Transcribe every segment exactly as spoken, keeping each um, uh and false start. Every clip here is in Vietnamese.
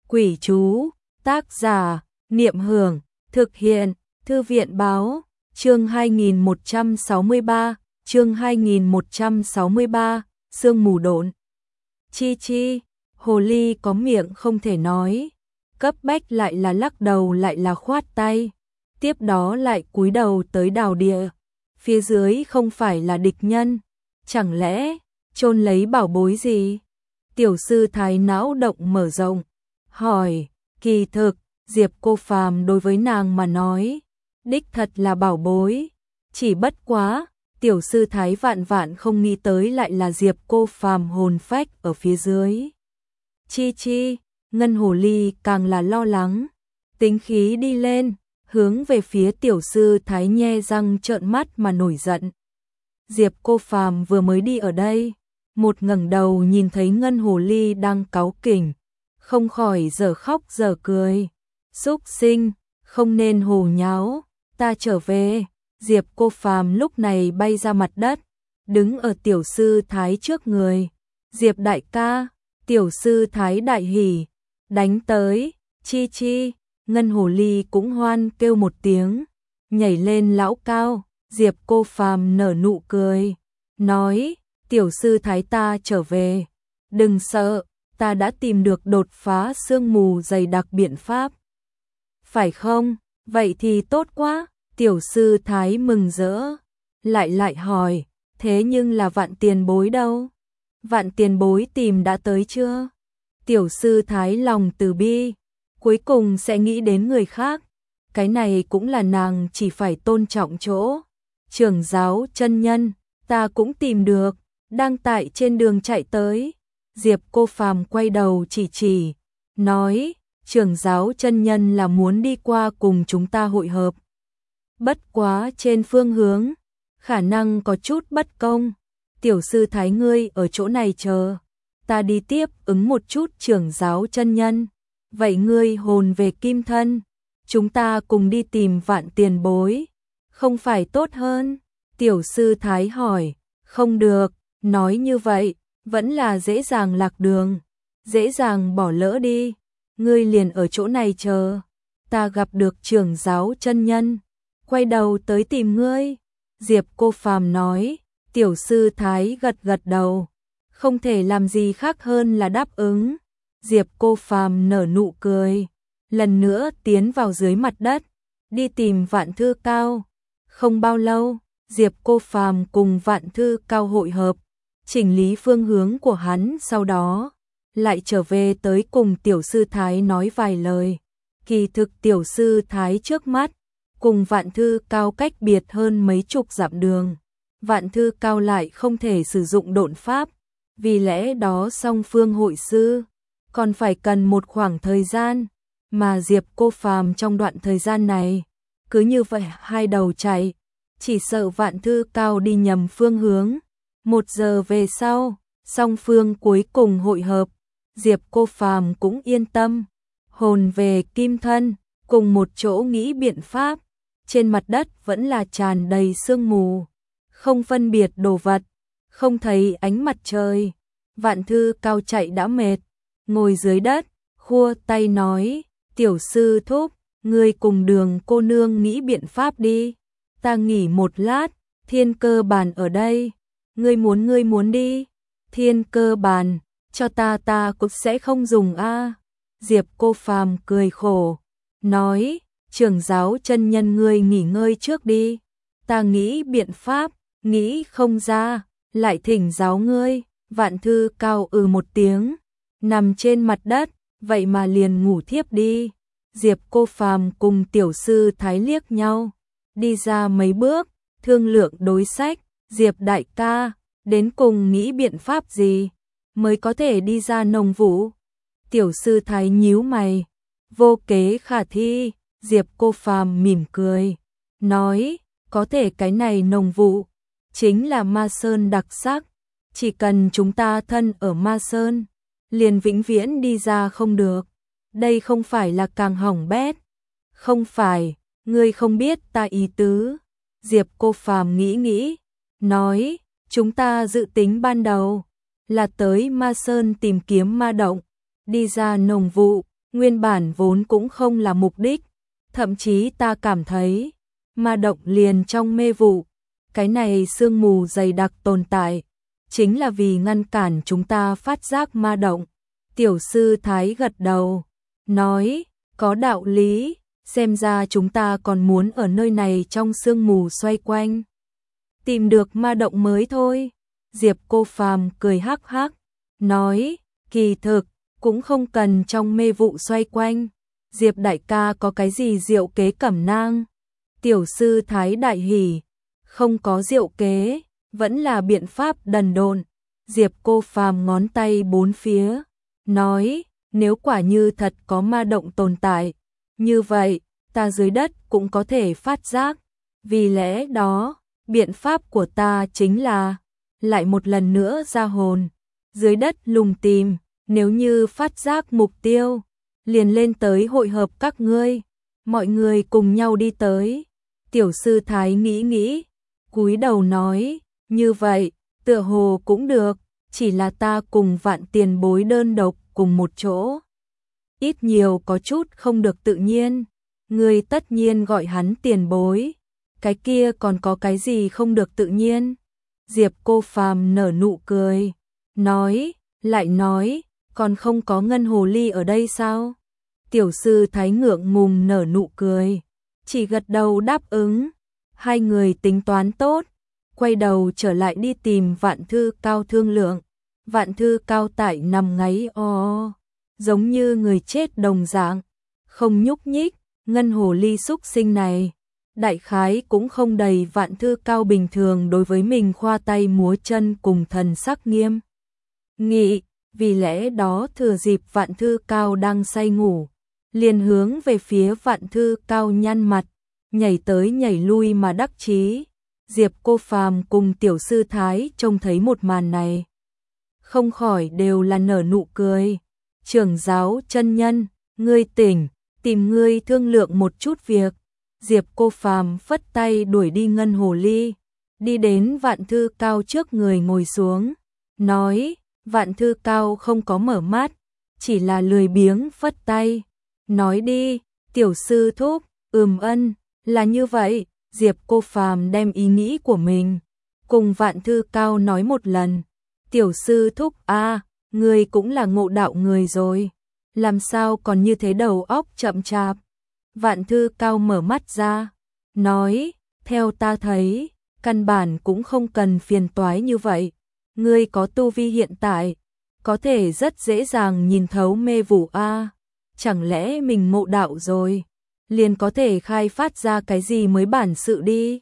Quỷ chú, tác giả, Niệm Hưởng, thực hiện, Thư viện báo, chương hai nghìn một trăm sáu mươi ba, chương hai nghìn một trăm sáu mươi ba, sương mù độn. Chi chi, hồ ly có miệng không thể nói, cấp bách lại là lắc đầu lại là khoát tay, tiếp đó lại cúi đầu tới đào địa, phía dưới không phải là địch nhân, chẳng lẽ chôn lấy bảo bối gì? Tiểu sư thái não động mở rộng, hỏi, kỳ thực, Diệp Cô Phàm đối với nàng mà nói, đích thật là bảo bối, chỉ bất quá, tiểu sư thái vạn vạn không nghĩ tới lại là Diệp Cô Phàm hồn phách ở phía dưới. Chi chi, ngân hồ ly càng là lo lắng, tính khí đi lên, hướng về phía tiểu sư thái nhe răng trợn mắt mà nổi giận. Diệp Cô Phàm vừa mới đi ở đây, một ngẩng đầu nhìn thấy ngân hồ ly đang cáu kỉnh, không khỏi dở khóc dở cười. Súc sinh, không nên hồ nháo, ta trở về. Diệp Cô Phàm lúc này bay ra mặt đất, đứng ở tiểu sư thái trước người. Diệp đại ca, tiểu sư thái đại hỉ, đánh tới, chi chi, ngân hồ ly cũng hoan kêu một tiếng, nhảy lên lão cao. Diệp Cô Phàm nở nụ cười, nói, tiểu sư thái ta trở về, đừng sợ, ta đã tìm được đột phá sương mù dày đặc biện pháp. Phải không? Vậy thì tốt quá. Tiểu sư thái mừng rỡ, lại lại hỏi, thế nhưng là vạn tiền bối đâu? Vạn tiền bối tìm đã tới chưa? Tiểu sư thái lòng từ bi, cuối cùng sẽ nghĩ đến người khác, cái này cũng là nàng chỉ phải tôn trọng chỗ. Trưởng giáo chân nhân, ta cũng tìm được, đang tại trên đường chạy tới. Diệp Cô Phàm quay đầu chỉ chỉ, nói, trưởng giáo chân nhân là muốn đi qua cùng chúng ta hội hợp. Bất quá trên phương hướng, khả năng có chút bất công. Tiểu sư thái ngươi ở chỗ này chờ, ta đi tiếp ứng một chút trưởng giáo chân nhân. Vậy ngươi hồn về kim thân, chúng ta cùng đi tìm vạn tiền bối, không phải tốt hơn? Tiểu sư thái hỏi, không được, nói như vậy, vẫn là dễ dàng lạc đường, dễ dàng bỏ lỡ đi. Ngươi liền ở chỗ này chờ, ta gặp được trưởng giáo chân nhân, quay đầu tới tìm ngươi. Diệp Cô Phàm nói. Tiểu sư thái gật gật đầu, không thể làm gì khác hơn là đáp ứng. Diệp Cô Phàm nở nụ cười, lần nữa tiến vào dưới mặt đất, đi tìm Vạn Thư Cao. Không bao lâu, Diệp Cô Phàm cùng Vạn Thư Cao hội hợp, chỉnh lý phương hướng của hắn, sau đó lại trở về tới cùng tiểu sư thái nói vài lời. Kỳ thực tiểu sư thái trước mắt cùng Vạn Thư Cao cách biệt hơn mấy chục dặm đường. Vạn Thư Cao lại không thể sử dụng độn pháp, vì lẽ đó song phương hội sư còn phải cần một khoảng thời gian, mà Diệp Cô Phàm trong đoạn thời gian này cứ như vậy hai đầu chạy, chỉ sợ Vạn Thư Cao đi nhầm phương hướng. Một giờ về sau, song phương cuối cùng hội hợp, Diệp Cô Phàm cũng yên tâm, hồn về kim thân, cùng một chỗ nghĩ biện pháp. Trên mặt đất vẫn là tràn đầy sương mù, không phân biệt đồ vật, không thấy ánh mặt trời. Vạn Thư Cao chạy đã mệt, ngồi dưới đất, khua tay nói, tiểu sư thúc, ngươi cùng Đường cô nương nghĩ biện pháp đi, ta nghỉ một lát. Thiên cơ bàn ở đây, ngươi muốn ngươi muốn đi. Thiên cơ bàn, cho ta ta cũng sẽ không dùng a. Diệp Cô Phàm cười khổ, nói, trưởng giáo chân nhân ngươi nghỉ ngơi trước đi, ta nghĩ biện pháp, nghĩ không ra, lại thỉnh giáo ngươi. Vạn Thư Cao ừ một tiếng, nằm trên mặt đất, vậy mà liền ngủ thiếp đi. Diệp Cô Phàm cùng tiểu sư thái liếc nhau, đi ra mấy bước, thương lượng đối sách. Diệp đại ca, đến cùng nghĩ biện pháp gì mới có thể đi ra nông vụ? Tiểu sư thái nhíu mày, vô kế khả thi. Diệp Cô Phàm mỉm cười, nói, có thể cái này nông vụ chính là Ma Sơn đặc sắc, chỉ cần chúng ta thân ở Ma Sơn, liền vĩnh viễn đi ra không được. Đây không phải là càng hỏng bét? Không phải, ngươi không biết ta ý tứ. Diệp Cô Phàm nghĩ nghĩ, nói, chúng ta dự tính ban đầu là tới Ma Sơn tìm kiếm ma động, đi ra nông vụ, nguyên bản vốn cũng không là mục đích, thậm chí ta cảm thấy, ma động liền trong mê vụ, cái này sương mù dày đặc tồn tại, chính là vì ngăn cản chúng ta phát giác ma động. Tiểu sư Thái gật đầu, nói, có đạo lý, xem ra chúng ta còn muốn ở nơi này trong sương mù xoay quanh. Tìm được ma động mới thôi. Diệp Cô Phàm cười hắc hắc, nói, kỳ thực, cũng không cần trong mê vụ xoay quanh. Diệp đại ca có cái gì diệu kế cẩm nang? Tiểu sư Thái đại hỉ, không có diệu kế, vẫn là biện pháp đần độn. Diệp Cô Phàm ngón tay bốn phía, nói, nếu quả như thật có ma động tồn tại, như vậy, ta dưới đất cũng có thể phát giác. Vì lẽ đó, biện pháp của ta chính là lại một lần nữa ra hồn, dưới đất lùng tìm, nếu như phát giác mục tiêu, liền lên tới hội hợp các ngươi, mọi người cùng nhau đi tới. Tiểu sư Thái nghĩ nghĩ, cúi đầu nói, như vậy, tựa hồ cũng được, chỉ là ta cùng Vạn tiền bối đơn độc cùng một chỗ. Ít nhiều có chút không được tự nhiên, ngươi tất nhiên gọi hắn tiền bối, cái kia còn có cái gì không được tự nhiên? Diệp Cô Phàm nở nụ cười, nói, lại nói, còn không có ngân hồ ly ở đây sao? Tiểu sư Thái ngượng ngùng nở nụ cười, chỉ gật đầu đáp ứng. Hai người tính toán tốt, quay đầu trở lại đi tìm Vạn Thư Cao thương lượng. Vạn Thư Cao tại nằm ngáy o, giống như người chết đồng dạng, không nhúc nhích. Ngân hồ ly xúc sinh này, đại khái cũng không đầy Vạn Thư Cao bình thường đối với mình khoa tay múa chân cùng thần sắc nghiêm nghị, vì lẽ đó thừa dịp Vạn Thư Cao đang say ngủ, liền hướng về phía Vạn Thư Cao nhăn mặt, nhảy tới nhảy lui mà đắc chí. Diệp Cô Phàm cùng tiểu sư Thái trông thấy một màn này, không khỏi đều là nở nụ cười. Trưởng giáo chân nhân, ngươi tỉnh, tìm ngươi thương lượng một chút việc. Diệp Cô Phàm phất tay đuổi đi ngân hồ ly, đi đến Vạn Thư Cao trước người ngồi xuống, nói, Vạn Thư Cao không có mở mắt, chỉ là lười biếng phất tay, nói đi, tiểu sư thúc. Ừm ân, là như vậy. Diệp Cô Phàm đem ý nghĩ của mình cùng Vạn Thư Cao nói một lần. Tiểu sư thúc a, ngươi cũng là ngộ đạo người rồi, làm sao còn như thế đầu óc chậm chạp? Vạn Thư Cao mở mắt ra, nói, theo ta thấy, căn bản cũng không cần phiền toái như vậy. Ngươi có tu vi hiện tại, có thể rất dễ dàng nhìn thấu mê vụ a, chẳng lẽ mình ngộ đạo rồi, liền có thể khai phát ra cái gì mới bản sự đi?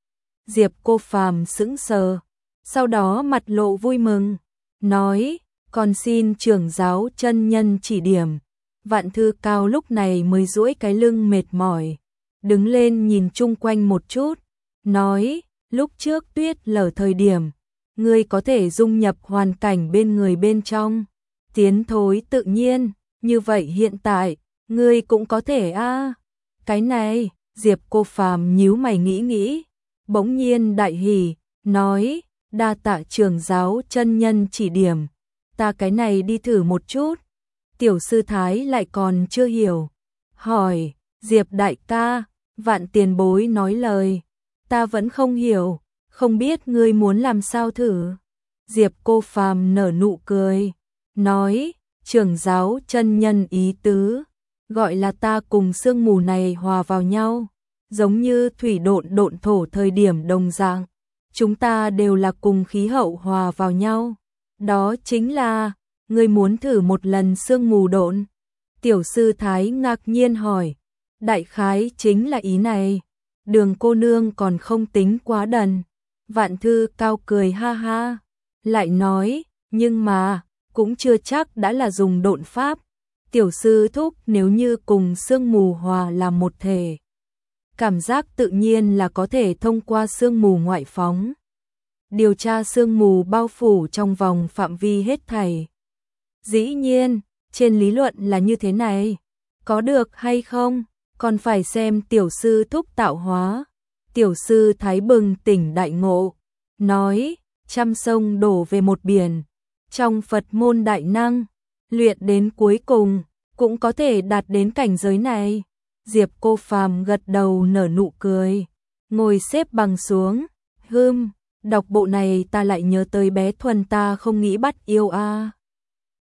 Diệp Cô Phàm sững sờ, sau đó mặt lộ vui mừng, nói, còn xin trưởng giáo chân nhân chỉ điểm. Vạn Thư Cao lúc này mới duỗi cái lưng mệt mỏi, đứng lên nhìn chung quanh một chút, nói, lúc trước tuyết lở thời điểm, ngươi có thể dung nhập hoàn cảnh bên người bên trong, tiến thối tự nhiên, như vậy hiện tại, ngươi cũng có thể a. À. Cái này, Diệp Cô Phàm nhíu mày nghĩ nghĩ, bỗng nhiên đại hỉ, nói, đa tạ trưởng giáo chân nhân chỉ điểm, ta cái này đi thử một chút. Tiểu sư Thái lại còn chưa hiểu, hỏi, Diệp đại ca, Vạn tiền bối nói lời, ta vẫn không hiểu, không biết ngươi muốn làm sao thử. Diệp Cô Phàm nở nụ cười, nói, trưởng giáo chân nhân ý tứ, gọi là ta cùng sương mù này hòa vào nhau, giống như thủy độn độn thổ thời điểm đồng dạng, chúng ta đều là cùng khí hậu hòa vào nhau. Đó chính là, ngươi muốn thử một lần sương mù độn? Tiểu sư Thái ngạc nhiên hỏi, đại khái chính là ý này, Đường cô nương còn không tính quá đần. Vạn Thư Cao cười ha ha, lại nói, nhưng mà, cũng chưa chắc đã là dùng độn pháp. Tiểu sư thúc nếu như cùng sương mù hòa làm một thể, cảm giác tự nhiên là có thể thông qua sương mù ngoại phóng, điều tra sương mù bao phủ trong vòng phạm vi hết thảy. Dĩ nhiên, trên lý luận là như thế này, có được hay không, còn phải xem tiểu sư thúc tạo hóa. Tiểu sư Thái bừng tỉnh đại ngộ, nói, trăm sông đổ về một biển, trong Phật môn đại năng, luyện đến cuối cùng, cũng có thể đạt đến cảnh giới này. Diệp Cô Phàm gật đầu nở nụ cười, ngồi xếp bằng xuống, hưm, đọc bộ này ta lại nhớ tới bé Thuần ta không nghĩ bắt yêu a.